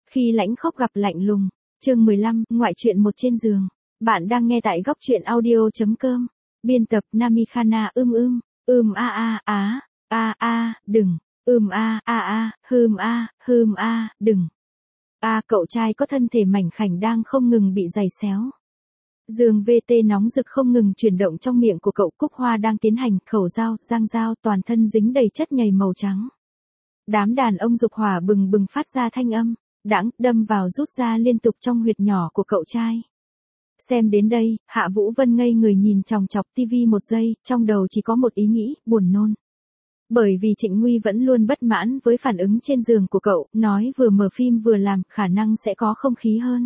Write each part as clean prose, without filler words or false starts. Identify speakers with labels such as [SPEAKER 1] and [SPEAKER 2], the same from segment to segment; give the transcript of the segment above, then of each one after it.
[SPEAKER 1] Khi lãnh khốc gặp lạnh lùng. Chương 15, ngoại truyện một trên giường. Bạn đang nghe tại góc truyện audio.com. Biên tập Nami Khana. Đừng. Đừng. Cậu trai có thân thể mảnh khảnh đang không ngừng bị giày xéo. Giường VT nóng rực không ngừng chuyển động trong miệng của cậu. Cúc hoa đang tiến hành khẩu dao, giang dao, toàn thân dính đầy chất nhầy màu trắng. Đám đàn ông dục hỏa bừng bừng phát ra thanh âm, đãng, đâm vào rút ra liên tục trong huyệt nhỏ của cậu trai. Xem đến đây, Hạ Vũ Vân ngây người nhìn chòng chọc tivi một giây, trong đầu chỉ có một ý nghĩ, buồn nôn. Bởi vì Trịnh Nguy vẫn luôn bất mãn với phản ứng trên giường của cậu, nói vừa mở phim vừa làm, khả năng sẽ có không khí hơn.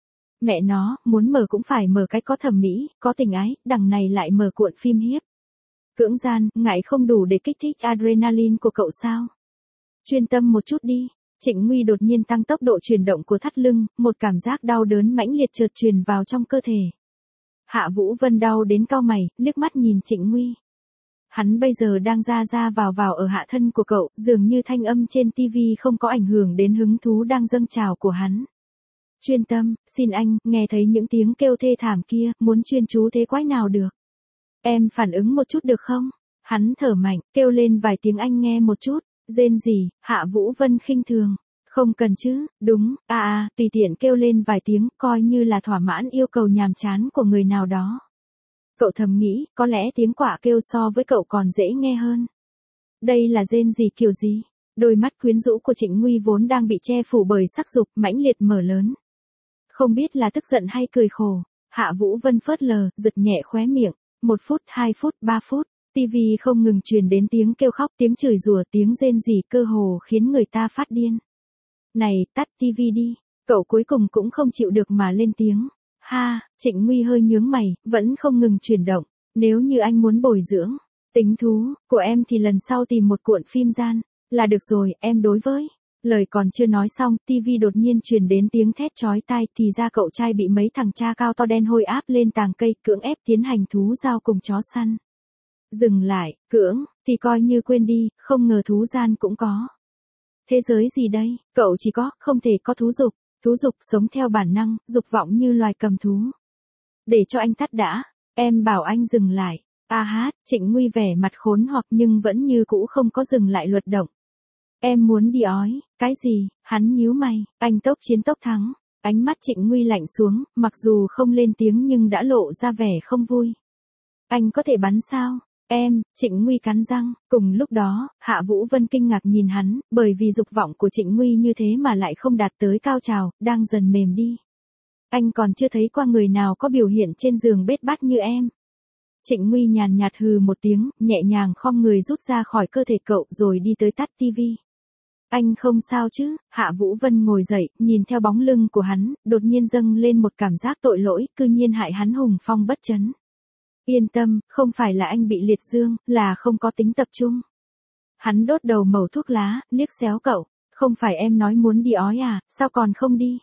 [SPEAKER 1] Mẹ nó, muốn mở cũng phải mở cái có thẩm mỹ, có tình ái, đằng này lại mở cuộn phim hiếp. Cưỡng gian, ngại không đủ để kích thích adrenaline của cậu sao? Chuyên tâm một chút đi. Trịnh Nguy đột nhiên tăng tốc độ chuyển động của thắt lưng, một cảm giác đau đớn mãnh liệt chợt truyền vào trong cơ thể. Hạ Vũ Vân đau đến cau mày, liếc mắt nhìn Trịnh Nguy. Hắn bây giờ đang ra vào ở hạ thân của cậu, dường như thanh âm trên tivi không có ảnh hưởng đến hứng thú đang dâng trào của hắn. Chuyên tâm, xin anh, nghe thấy những tiếng kêu thê thảm kia, muốn chuyên chú thế quái nào được. Em phản ứng một chút được không? Hắn thở mạnh, kêu lên vài tiếng anh nghe một chút. Rên gì? Hạ Vũ Vân khinh thường. Không cần chứ, đúng, tùy tiện kêu lên vài tiếng, coi như là thỏa mãn yêu cầu nhàm chán của người nào đó. Cậu thầm nghĩ, có lẽ tiếng quạ kêu so với cậu còn dễ nghe hơn. Đây là rên gì kiểu gì? Đôi mắt quyến rũ của Trịnh Nguy vốn đang bị che phủ bởi sắc dục mãnh liệt mở lớn. Không biết là tức giận hay cười khổ, Hạ Vũ Vân phớt lờ, giật nhẹ khóe miệng. 1 phút, 2 phút, 3 phút. TV không ngừng truyền đến tiếng kêu khóc, tiếng chửi rủa, tiếng rên rỉ cơ hồ khiến người ta phát điên. Này, tắt TV đi. Cậu cuối cùng cũng không chịu được mà lên tiếng. Trịnh Nguy hơi nhướng mày, vẫn không ngừng chuyển động. Nếu như anh muốn bồi dưỡng tính thú của em thì lần sau tìm một cuộn phim gian là được rồi, em đối với. Lời còn chưa nói xong, TV đột nhiên truyền đến tiếng thét chói tai, thì ra cậu trai bị mấy thằng cha cao to đen hôi áp lên tàng cây, cưỡng ép tiến hành thú giao cùng chó săn. Dừng lại, cưỡng, thì coi như quên đi, không ngờ thú gian cũng có. Thế giới gì đây, cậu chỉ có, không thể có thú dục sống theo bản năng, dục vọng như loài cầm thú. Để cho anh tắt đã, em bảo anh dừng lại. Trịnh Nguy vẻ mặt khốn hoặc nhưng vẫn như cũ không có dừng lại luật động. Em muốn đi ói, cái gì, hắn nhíu mày, anh tốc chiến tốc thắng. Ánh mắt Trịnh Nguy lạnh xuống, mặc dù không lên tiếng nhưng đã lộ ra vẻ không vui. Anh có thể bắn sao? Em, Trịnh Nguy cắn răng. Cùng lúc đó, Hạ Vũ Vân kinh ngạc nhìn hắn, bởi vì dục vọng của Trịnh Nguy như thế mà lại không đạt tới cao trào, đang dần mềm đi. Anh còn chưa thấy qua người nào có biểu hiện trên giường bết bát như em. Trịnh Nguy nhàn nhạt hừ một tiếng, nhẹ nhàng khom người rút ra khỏi cơ thể cậu rồi đi tới tắt tivi. Anh không sao chứ? Hạ Vũ Vân ngồi dậy, nhìn theo bóng lưng của hắn, đột nhiên dâng lên một cảm giác tội lỗi, cư nhiên hại hắn hùng phong bất trấn. Yên tâm, không phải là anh bị liệt dương, là không có tính tập trung. Hắn đốt đầu mẩu thuốc lá, liếc xéo cậu. Không phải em nói muốn đi ói à, sao còn không đi?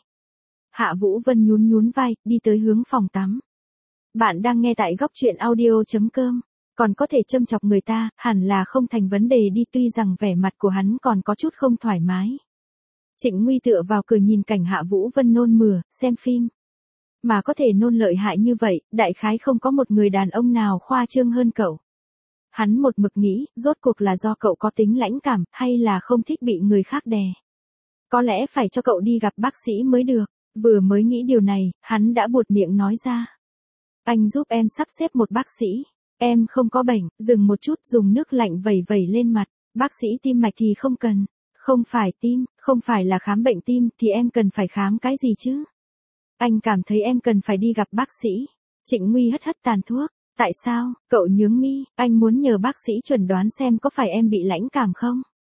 [SPEAKER 1] Hạ Vũ Vân nhún vai, đi tới hướng phòng tắm. Bạn đang nghe tại góc truyện audio.com. Còn có thể châm chọc người ta, hẳn là không thành vấn đề đi, tuy rằng vẻ mặt của hắn còn có chút không thoải mái. Trịnh Nguy tựa vào cửa nhìn cảnh Hạ Vũ Vân nôn mửa, xem phim. Mà có thể nôn lợi hại như vậy, đại khái không có một người đàn ông nào khoa trương hơn cậu. Hắn một mực nghĩ, rốt cuộc là do cậu có tính lãnh cảm, hay là không thích bị người khác đè. Có lẽ phải cho cậu đi gặp bác sĩ mới được. Vừa mới nghĩ điều này, hắn đã buột miệng nói ra. Anh giúp em sắp xếp một bác sĩ. Em không có bệnh, dừng một chút, dùng nước lạnh vẩy lên mặt. Bác sĩ tim mạch thì không cần. Không phải tim, không phải là khám bệnh tim, thì em cần phải khám cái gì chứ? Anh cảm thấy em cần phải đi gặp bác sĩ. Trịnh Nguy hất tàn thuốc. Tại sao? Cậu nhướng mi, anh muốn nhờ bác sĩ chuẩn đoán xem có phải em bị lãnh cảm không?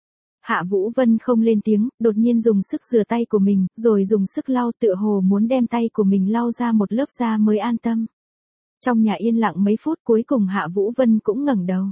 [SPEAKER 1] Hạ Vũ Vân không lên tiếng, đột nhiên dùng sức rửa tay của mình, rồi dùng sức lau, tựa hồ muốn đem tay của mình lau ra một lớp da mới an tâm. Trong nhà yên lặng mấy phút, cuối cùng Hạ Vũ Vân cũng ngẩng đầu.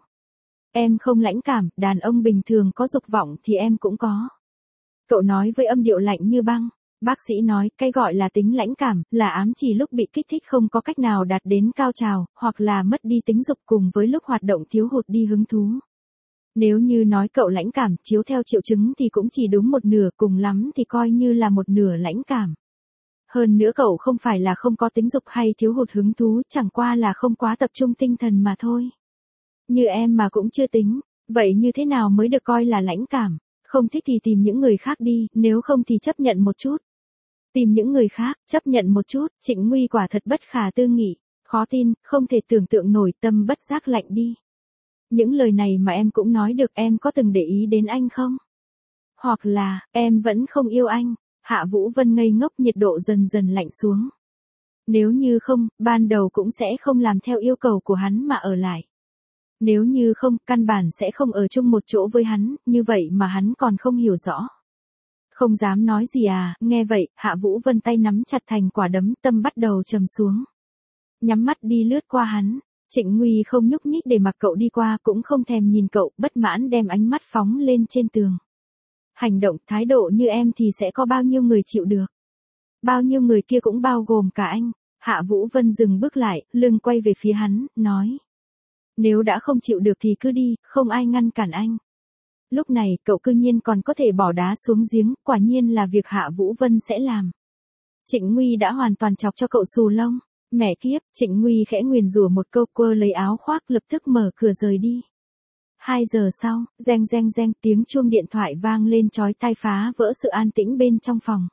[SPEAKER 1] Em không lãnh cảm, đàn ông bình thường có dục vọng thì em cũng có. Cậu nói với âm điệu lạnh như băng. Bác sĩ nói, cái gọi là tính lãnh cảm, là ám chỉ lúc bị kích thích không có cách nào đạt đến cao trào, hoặc là mất đi tính dục cùng với lúc hoạt động thiếu hụt đi hứng thú. Nếu như nói cậu lãnh cảm, chiếu theo triệu chứng thì cũng chỉ đúng một nửa, cùng lắm thì coi như là một nửa lãnh cảm. Hơn nữa cậu không phải là không có tính dục hay thiếu hụt hứng thú, chẳng qua là không quá tập trung tinh thần mà thôi. Như em mà cũng chưa tính, vậy như thế nào mới được coi là lãnh cảm? Không thích thì tìm những người khác đi, nếu không thì chấp nhận một chút. Tìm những người khác, chấp nhận một chút, Trịnh Nguy quả thật bất khả tư nghị, khó tin, không thể tưởng tượng nổi, tâm bất giác lạnh đi. Những lời này mà em cũng nói được, em có từng để ý đến anh không? Hoặc là, em vẫn không yêu anh? Hạ Vũ Vân ngây ngốc, nhiệt độ dần dần lạnh xuống. Nếu như không, ban đầu cũng sẽ không làm theo yêu cầu của hắn mà ở lại. Nếu như không, căn bản sẽ không ở chung một chỗ với hắn, như vậy mà hắn còn không hiểu rõ. Không dám nói gì à, nghe vậy, Hạ Vũ Vân tay nắm chặt thành quả đấm, tâm bắt đầu trầm xuống. Nhắm mắt đi lướt qua hắn, Trịnh Nguy không nhúc nhích để mặc cậu đi qua, cũng không thèm nhìn cậu, bất mãn đem ánh mắt phóng lên trên tường. Hành động, thái độ như em thì sẽ có bao nhiêu người chịu được? Bao nhiêu người kia cũng bao gồm cả anh. Hạ Vũ Vân dừng bước lại, lưng quay về phía hắn, nói. Nếu đã không chịu được thì cứ đi, không ai ngăn cản anh. Lúc này, cậu cư nhiên còn có thể bỏ đá xuống giếng, quả nhiên là việc Hạ Vũ Vân sẽ làm. Trịnh Nguy đã hoàn toàn chọc cho cậu xù lông. Mẹ kiếp, Trịnh Nguy khẽ nguyền rủa một câu, quơ lấy áo khoác, lập tức mở cửa rời đi. 2 giờ sau, reng reng reng, tiếng chuông điện thoại vang lên chói tai, phá vỡ sự an tĩnh bên trong phòng.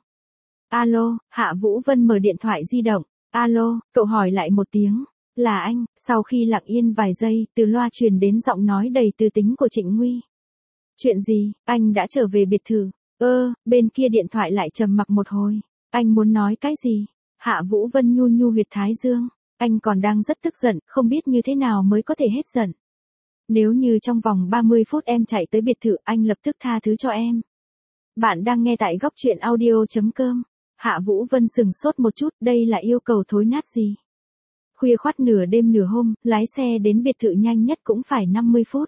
[SPEAKER 1] Alo, Hạ Vũ Vân mở điện thoại di động. Alo, cậu hỏi lại một tiếng. Là anh. Sau khi lặng yên vài giây, từ loa truyền đến giọng nói đầy tư tính của Trịnh Nguy. Chuyện gì, anh đã trở về biệt thự? Bên kia điện thoại lại trầm mặc một hồi. Anh muốn nói cái gì? Hạ Vũ Vân nhu nhu huyệt thái dương. Anh còn đang rất tức giận, không biết như thế nào mới có thể hết giận. Nếu như trong vòng 30 phút em chạy tới biệt thự, anh lập tức tha thứ cho em. Bạn đang nghe tại góc truyện audio.com. Hạ Vũ Vân sừng sốt một chút, đây là yêu cầu thối nát gì? Khuya khoắt nửa đêm nửa hôm, lái xe đến biệt thự nhanh nhất cũng phải 50 phút.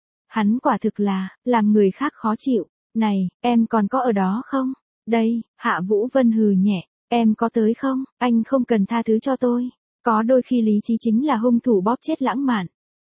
[SPEAKER 1] Hắn quả thực là, làm người khác khó chịu. Này, em còn có ở đó không? Đây, Hạ Vũ Vân hừ nhẹ, em có tới không? Anh không cần tha thứ cho tôi. Có đôi khi lý trí chính là hung thủ bóp chết lãng mạn.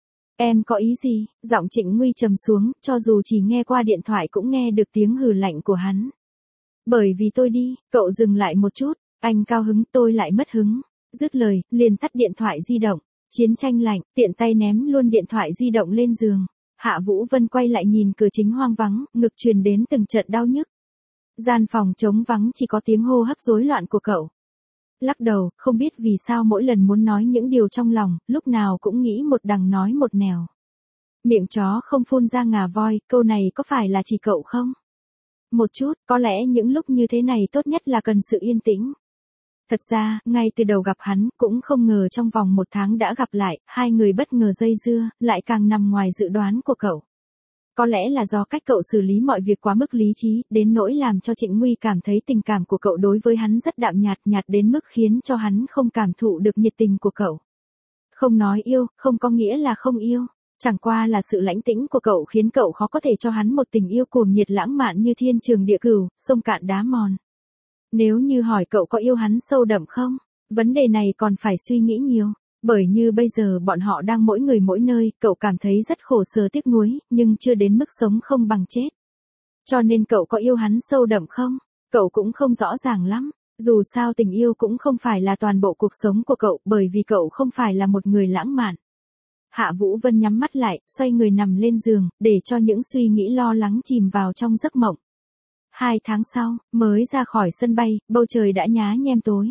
[SPEAKER 1] Em có ý gì? Giọng Trịnh Nguy trầm xuống, cho dù chỉ nghe qua điện thoại cũng nghe được tiếng hừ lạnh của hắn. Bởi vì tôi đi, cậu dừng lại một chút, anh cao hứng, tôi lại mất hứng. Dứt lời, liền tắt điện thoại di động. Chiến tranh lạnh, tiện tay ném luôn điện thoại di động lên giường. Hạ Vũ Vân quay lại nhìn cửa chính hoang vắng, ngực truyền đến từng trận đau nhức. Gian phòng trống vắng, chỉ có tiếng hô hấp rối loạn của cậu. Lắc đầu, không biết vì sao mỗi lần muốn nói những điều trong lòng, lúc nào cũng nghĩ một đằng nói một nẻo. Miệng chó không phun ra ngà voi, câu này có phải là chỉ cậu không? Một chút, có lẽ những lúc như thế này tốt nhất là cần sự yên tĩnh. Thật ra, ngay từ đầu gặp hắn, cũng không ngờ trong vòng 1 tháng đã gặp lại, hai người bất ngờ dây dưa, lại càng nằm ngoài dự đoán của cậu. Có lẽ là do cách cậu xử lý mọi việc quá mức lý trí, đến nỗi làm cho Trịnh Nguy cảm thấy tình cảm của cậu đối với hắn rất đạm nhạt, nhạt đến mức khiến cho hắn không cảm thụ được nhiệt tình của cậu. Không nói yêu, không có nghĩa là không yêu. Chẳng qua là sự lãnh tĩnh của cậu khiến cậu khó có thể cho hắn một tình yêu cuồng nhiệt lãng mạn như thiên trường địa cửu, sông cạn đá mòn. Nếu như hỏi cậu có yêu hắn sâu đậm không? Vấn đề này còn phải suy nghĩ nhiều. Bởi như bây giờ bọn họ đang mỗi người mỗi nơi, cậu cảm thấy rất khổ sở tiếc nuối, nhưng chưa đến mức sống không bằng chết. Cho nên cậu có yêu hắn sâu đậm không? Cậu cũng không rõ ràng lắm. Dù sao tình yêu cũng không phải là toàn bộ cuộc sống của cậu, bởi vì cậu không phải là một người lãng mạn. Hạ Vũ Vân nhắm mắt lại, xoay người nằm lên giường, để cho những suy nghĩ lo lắng chìm vào trong giấc mộng. 2 tháng sau, mới ra khỏi sân bay, bầu trời đã nhá nhem tối.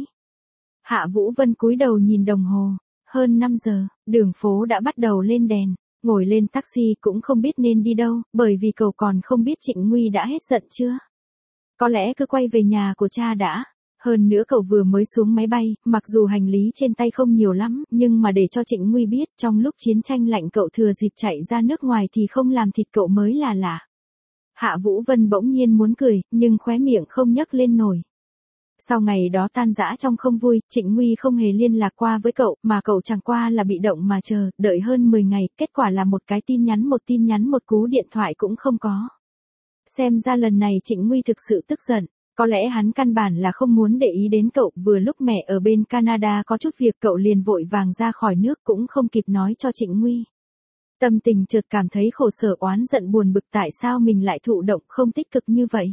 [SPEAKER 1] Hạ Vũ Vân cúi đầu nhìn đồng hồ. Hơn 5 giờ, đường phố đã bắt đầu lên đèn. Ngồi lên taxi cũng không biết nên đi đâu, bởi vì cậu còn không biết Trịnh Nguy đã hết giận chưa. Có lẽ cứ quay về nhà của cha đã. Hơn nữa cậu vừa mới xuống máy bay, mặc dù hành lý trên tay không nhiều lắm, nhưng mà để cho Trịnh Nguy biết trong lúc chiến tranh lạnh cậu thừa dịp chạy ra nước ngoài thì không làm thịt cậu mới là lạ. Hạ Vũ Vân bỗng nhiên muốn cười, nhưng khóe miệng không nhấc lên nổi. Sau ngày đó tan rã trong không vui, Trịnh Nguy không hề liên lạc qua với cậu, mà cậu chẳng qua là bị động mà chờ, đợi hơn 10 ngày, kết quả là một cái tin nhắn một cú điện thoại cũng không có. Xem ra lần này Trịnh Nguy thực sự tức giận, có lẽ hắn căn bản là không muốn để ý đến cậu, vừa lúc mẹ ở bên Canada có chút việc cậu liền vội vàng ra khỏi nước cũng không kịp nói cho Trịnh Nguy. Tâm tình chợt cảm thấy khổ sở oán giận buồn bực tại sao mình lại thụ động không tích cực như vậy.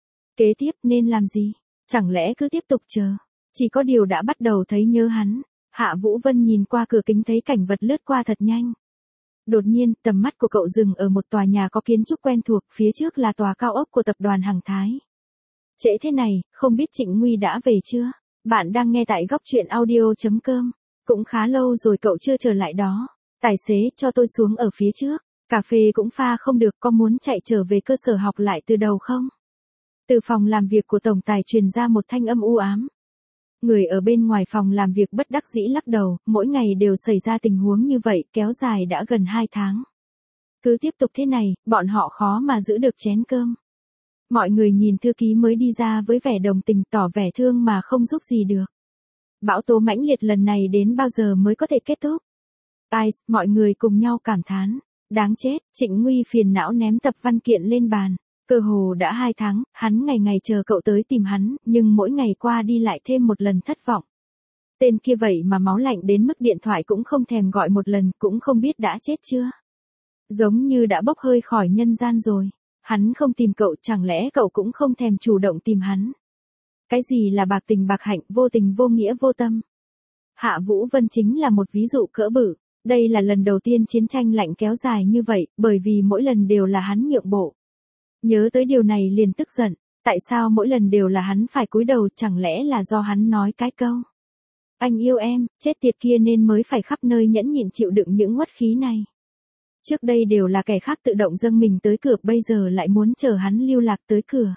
[SPEAKER 1] Kế tiếp nên làm gì? Chẳng lẽ cứ tiếp tục chờ? Chỉ có điều đã bắt đầu thấy nhớ hắn. Hạ Vũ Vân nhìn qua cửa kính thấy cảnh vật lướt qua thật nhanh. Đột nhiên, tầm mắt của cậu dừng ở một tòa nhà có kiến trúc quen thuộc, phía trước là tòa cao ốc của tập đoàn Hằng Thái. Trễ thế này, không biết Trịnh Nguy đã về chưa? Bạn đang nghe tại góc truyện audio.com. Cũng khá lâu rồi cậu chưa trở lại đó. Tài xế cho tôi xuống ở phía trước. Cà phê cũng pha không được, có muốn chạy trở về cơ sở học lại từ đầu không? Từ phòng làm việc của tổng tài truyền ra một thanh âm u ám. Người ở bên ngoài phòng làm việc bất đắc dĩ lắc đầu, mỗi ngày đều xảy ra tình huống như vậy, kéo dài đã gần 2 tháng. Cứ tiếp tục thế này, bọn họ khó mà giữ được chén cơm. Mọi người nhìn thư ký mới đi ra với vẻ đồng tình, tỏ vẻ thương mà không giúp gì được. Bão tố mãnh liệt lần này đến bao giờ mới có thể kết thúc? Mọi người cùng nhau cảm thán. Đáng chết, Trịnh Nguy phiền não ném tập văn kiện lên bàn. Cơ hồ đã 2 tháng, hắn ngày ngày chờ cậu tới tìm hắn, nhưng mỗi ngày qua đi lại thêm một lần thất vọng. Tên kia vậy mà máu lạnh đến mức điện thoại cũng không thèm gọi một lần, cũng không biết đã chết chưa. Giống như đã bốc hơi khỏi nhân gian rồi. Hắn không tìm cậu, chẳng lẽ cậu cũng không thèm chủ động tìm hắn? Cái gì là bạc tình bạc hạnh, vô tình vô nghĩa vô tâm? Hạ Vũ Vân chính là một ví dụ cỡ bự. Đây là lần đầu tiên chiến tranh lạnh kéo dài như vậy, bởi vì mỗi lần đều là hắn nhượng bộ. Nhớ tới điều này liền tức giận, tại sao mỗi lần đều là hắn phải cúi đầu, chẳng lẽ là do hắn nói cái câu anh yêu em, chết tiệt kia nên mới phải khắp nơi nhẫn nhịn chịu đựng những uất khí này. Trước đây đều là kẻ khác tự động dâng mình tới cửa, bây giờ lại muốn chờ hắn lưu lạc tới cửa.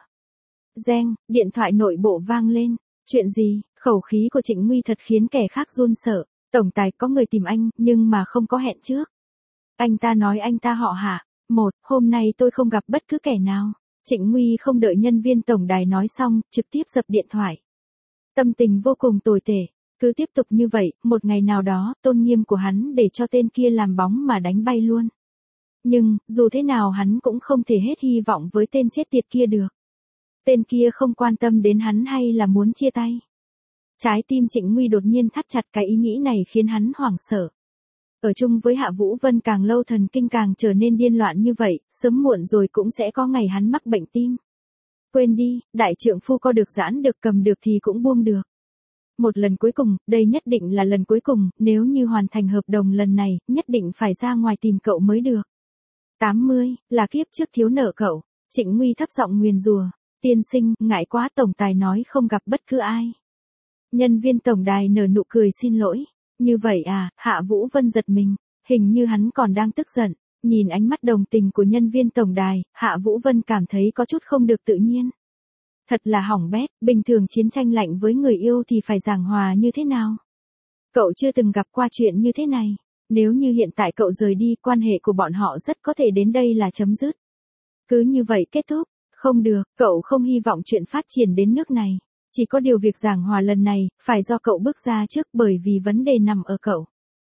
[SPEAKER 1] Reng, điện thoại nội bộ vang lên. Chuyện gì? Khẩu khí của Trịnh Nguy thật khiến kẻ khác run sợ. Tổng tài, có người tìm anh, nhưng mà không có hẹn trước. Anh ta nói anh ta họ Hạ. Hôm nay tôi không gặp bất cứ kẻ nào. Trịnh Nguy không đợi nhân viên tổng đài nói xong, trực tiếp dập điện thoại. Tâm tình vô cùng tồi tệ. Cứ tiếp tục như vậy, một ngày nào đó, tôn nghiêm của hắn để cho tên kia làm bóng mà đánh bay luôn. Nhưng, dù thế nào hắn cũng không thể hết hy vọng với tên chết tiệt kia được. Tên kia không quan tâm đến hắn hay là muốn chia tay. Trái tim Trịnh Nguy đột nhiên thắt chặt, cái ý nghĩ này khiến hắn hoảng sợ. Ở chung với Hạ Vũ Vân càng lâu thần kinh càng trở nên điên loạn như vậy, sớm muộn rồi cũng sẽ có ngày hắn mắc bệnh tim. Quên đi, đại trượng phu co được giãn được cầm được thì cũng buông được. Một lần cuối cùng, đây nhất định là lần cuối cùng, nếu như hoàn thành hợp đồng lần này, nhất định phải ra ngoài tìm cậu mới được. 80, là kiếp trước thiếu nợ cậu. Trịnh Nguy thấp giọng nguyền rủa. Tiên sinh, ngại quá, tổng tài nói không gặp bất cứ ai. Nhân viên tổng đài nở nụ cười xin lỗi. Như vậy à? Hạ Vũ Vân giật mình. Hình như hắn còn đang tức giận. Nhìn ánh mắt đồng tình của nhân viên tổng đài, Hạ Vũ Vân cảm thấy có chút không được tự nhiên. Thật là hỏng bét, bình thường chiến tranh lạnh với người yêu thì phải giảng hòa như thế nào? Cậu chưa từng gặp qua chuyện như thế này. Nếu như hiện tại cậu rời đi, quan hệ của bọn họ rất có thể đến đây là chấm dứt. Cứ như vậy kết thúc. Không được, cậu không hy vọng chuyện phát triển đến nước này. Chỉ có điều việc giảng hòa lần này, phải do cậu bước ra trước, bởi vì vấn đề nằm ở cậu.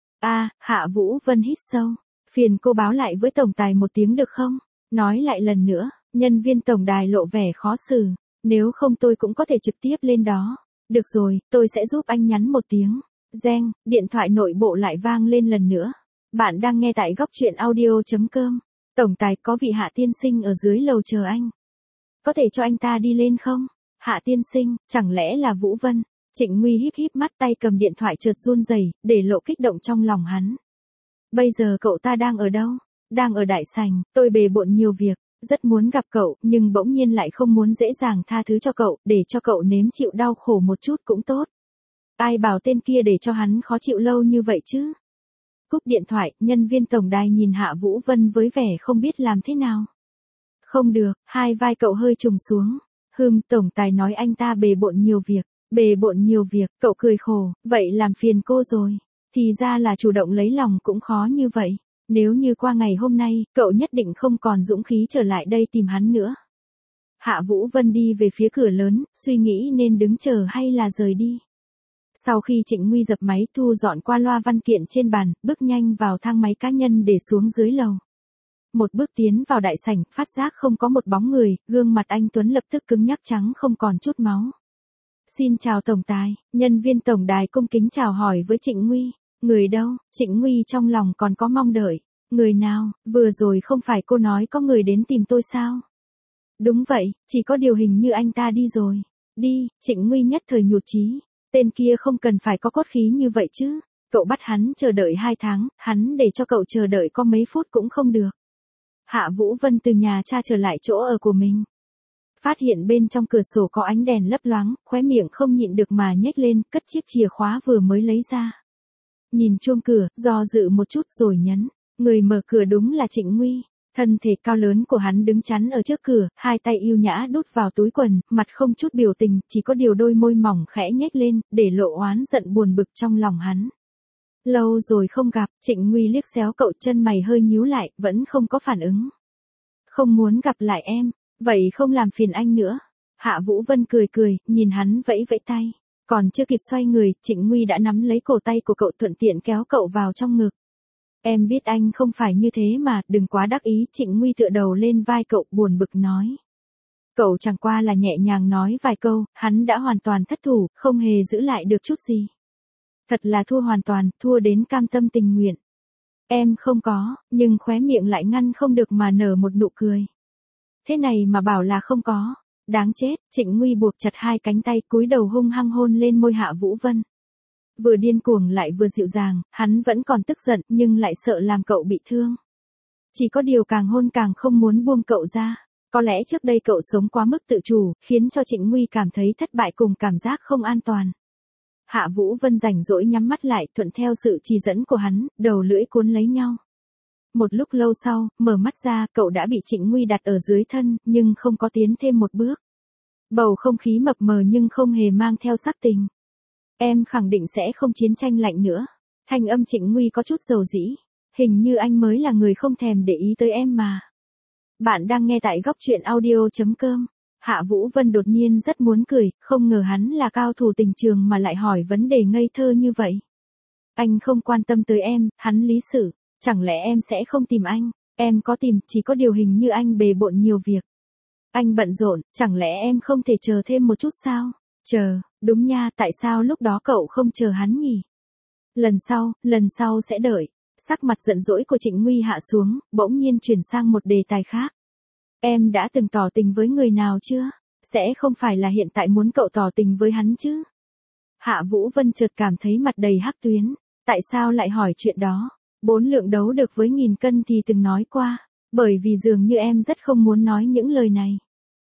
[SPEAKER 1] Hạ Vũ Vân hít sâu. Phiền cô báo lại với tổng tài một tiếng được không? Nói lại lần nữa, nhân viên tổng đài lộ vẻ khó xử. Nếu không tôi cũng có thể trực tiếp lên đó. Được rồi, tôi sẽ giúp anh nhắn một tiếng. Reng, điện thoại nội bộ lại vang lên lần nữa. Bạn đang nghe tại góc truyện audio.com. Tổng tài, có vị Hạ tiên sinh ở dưới lầu chờ anh. Có thể cho anh ta đi lên không? Hạ tiên sinh, chẳng lẽ là Vũ Vân? Trịnh Nguy híp híp mắt, tay cầm điện thoại chợt run rẩy, để lộ kích động trong lòng hắn. Bây giờ cậu ta đang ở đâu? Đang ở đại sảnh, tôi bề bộn nhiều việc, rất muốn gặp cậu, nhưng bỗng nhiên lại không muốn dễ dàng tha thứ cho cậu, để cho cậu nếm chịu đau khổ một chút cũng tốt. Ai bảo tên kia để cho hắn khó chịu lâu như vậy chứ? Cúp điện thoại, nhân viên tổng đài nhìn Hạ Vũ Vân với vẻ không biết làm thế nào. Không được, hai vai cậu hơi trùng xuống. Tổng tài nói anh ta bề bộn nhiều việc. Bề bộn nhiều việc, cậu cười khổ, vậy làm phiền cô rồi. Thì ra là chủ động lấy lòng cũng khó như vậy. Nếu như qua ngày hôm nay, cậu nhất định không còn dũng khí trở lại đây tìm hắn nữa. Hạ Vũ Vân đi về phía cửa lớn, suy nghĩ nên đứng chờ hay là rời đi. Sau khi Trịnh Nguy dập máy thu dọn qua loa văn kiện trên bàn, bước nhanh vào thang máy cá nhân để xuống dưới lầu. Một bước tiến vào đại sảnh, phát giác không có một bóng người, gương mặt anh Tuấn lập tức cứng nhắc trắng không còn chút máu. Xin chào tổng tài, nhân viên tổng đài cung kính chào hỏi với Trịnh Nguy. Người đâu? Trịnh Nguy trong lòng còn có mong đợi. Người nào, vừa rồi không phải cô nói có người đến tìm tôi sao? Đúng vậy, chỉ có điều hình như anh ta đi rồi. Đi, Trịnh Nguy nhất thời nhụt chí. Tên kia không cần phải có cốt khí như vậy chứ. Cậu bắt hắn chờ đợi 2 tháng, hắn để cho cậu chờ đợi có mấy phút cũng không được. Hạ Vũ Vân từ nhà cha trở lại chỗ ở của mình. Phát hiện bên trong cửa sổ có ánh đèn lấp loáng, khóe miệng không nhịn được mà nhếch lên, cất chiếc chìa khóa vừa mới lấy ra. Nhìn chuông cửa, do dự một chút rồi nhấn. Người mở cửa đúng là Trịnh Nguy. Thân thể cao lớn của hắn đứng chắn ở trước cửa, hai tay yêu nhã đút vào túi quần, mặt không chút biểu tình, chỉ có điều đôi môi mỏng khẽ nhếch lên, để lộ oán giận buồn bực trong lòng hắn. Lâu rồi không gặp, Trịnh Nguy liếc xéo cậu, chân mày hơi nhíu lại, vẫn không có phản ứng. Không muốn gặp lại em, vậy không làm phiền anh nữa. Hạ Vũ Vân cười cười, nhìn hắn vẫy vẫy tay. Còn chưa kịp xoay người, Trịnh Nguy đã nắm lấy cổ tay của cậu, thuận tiện kéo cậu vào trong ngực. Em biết anh không phải như thế mà, đừng quá đắc ý. Trịnh Nguy tựa đầu lên vai cậu, buồn bực nói. Cậu chẳng qua là nhẹ nhàng nói vài câu, hắn đã hoàn toàn thất thủ, không hề giữ lại được chút gì. Thật là thua hoàn toàn, thua đến cam tâm tình nguyện. Em không có, nhưng khóe miệng lại ngăn không được mà nở một nụ cười. Thế này mà bảo là không có. Đáng chết. Trịnh Nguy buộc chặt hai cánh tay, cúi đầu hung hăng hôn lên môi Hạ Vũ Vân. Vừa điên cuồng lại vừa dịu dàng, hắn vẫn còn tức giận nhưng lại sợ làm cậu bị thương. Chỉ có điều càng hôn càng không muốn buông cậu ra. Có lẽ trước đây cậu sống quá mức tự chủ, khiến cho Trịnh Nguy cảm thấy thất bại cùng cảm giác không an toàn. Hạ Vũ Vân rảnh rỗi nhắm mắt lại, thuận theo sự chỉ dẫn của hắn, đầu lưỡi cuốn lấy nhau. Một lúc lâu sau, mở mắt ra, cậu đã bị Trịnh Nguy đặt ở dưới thân, nhưng không có tiến thêm một bước. Bầu không khí mập mờ nhưng không hề mang theo sắc tình. Em khẳng định sẽ không chiến tranh lạnh nữa. Thanh âm Trịnh Nguy có chút dầu dĩ. Hình như anh mới là người không thèm để ý tới em mà. Bạn đang nghe tại góc truyện audio.com. Hạ Vũ Vân đột nhiên rất muốn cười, không ngờ hắn là cao thủ tình trường mà lại hỏi vấn đề ngây thơ như vậy. Anh không quan tâm tới em, hắn lý xử. Chẳng lẽ em sẽ không tìm anh? Em có tìm, chỉ có điều hình như anh bề bộn nhiều việc. Anh bận rộn, chẳng lẽ em không thể chờ thêm một chút sao? Chờ, đúng nha, tại sao lúc đó cậu không chờ hắn nhỉ? Lần sau sẽ đợi. Sắc mặt giận dỗi của Trịnh Nguy hạ xuống, bỗng nhiên chuyển sang một đề tài khác. Em đã từng tỏ tình với người nào chưa? Sẽ không phải là hiện tại muốn cậu tỏ tình với hắn chứ? Hạ Vũ Vân chợt cảm thấy mặt đầy hắc tuyến. Tại sao lại hỏi chuyện đó? 4 lượng đấu được với 1000 cân thì từng nói qua. Bởi vì dường như em rất không muốn nói những lời này.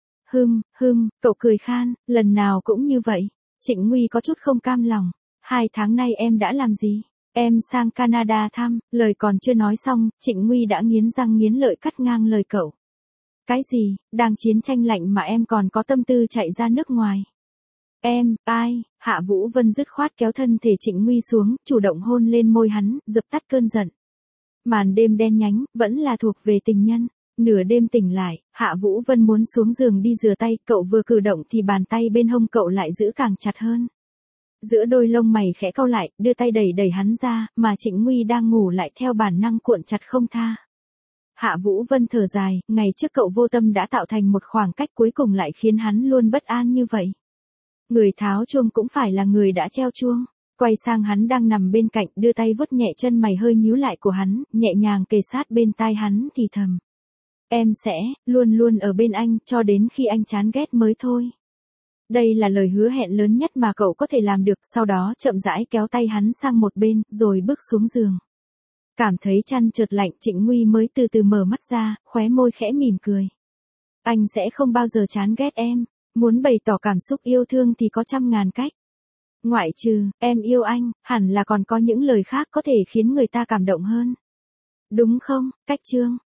[SPEAKER 1] Cậu cười khan, lần nào cũng như vậy. Trịnh Nguy có chút không cam lòng. 2 tháng nay em đã làm gì? Em sang Canada thăm, lời còn chưa nói xong, Trịnh Nguy đã nghiến răng nghiến lợi cắt ngang lời cậu. Cái gì, đang chiến tranh lạnh mà em còn có tâm tư chạy ra nước ngoài? Em, ai? Hạ Vũ Vân dứt khoát kéo thân thể Trịnh Nguy xuống, chủ động hôn lên môi hắn, dập tắt cơn giận. Màn đêm đen nhánh, vẫn là thuộc về tình nhân. Nửa đêm tỉnh lại, Hạ Vũ Vân muốn xuống giường đi rửa tay, cậu vừa cử động thì bàn tay bên hông cậu lại giữ càng chặt hơn. Giữa đôi lông mày khẽ cau lại, đưa tay đẩy đẩy hắn ra, mà Trịnh Nguy đang ngủ lại theo bản năng cuộn chặt không tha. Hạ Vũ Vân thở dài, ngày trước cậu vô tâm đã tạo thành một khoảng cách cuối cùng lại khiến hắn luôn bất an như vậy. Người tháo chuông cũng phải là người đã treo chuông. Quay sang hắn đang nằm bên cạnh, đưa tay vuốt nhẹ chân mày hơi nhíu lại của hắn, nhẹ nhàng kề sát bên tai hắn thì thầm. Em sẽ, luôn luôn ở bên anh, cho đến khi anh chán ghét mới thôi. Đây là lời hứa hẹn lớn nhất mà cậu có thể làm được, sau đó chậm rãi kéo tay hắn sang một bên, rồi bước xuống giường. Cảm thấy chăn chợt lạnh, Trịnh Nguy mới từ từ mở mắt ra, khóe môi khẽ mỉm cười. Anh sẽ không bao giờ chán ghét em, muốn bày tỏ cảm xúc yêu thương thì có trăm ngàn cách. Ngoại trừ, em yêu anh, hẳn là còn có những lời khác có thể khiến người ta cảm động hơn. Đúng không, Cách Trương?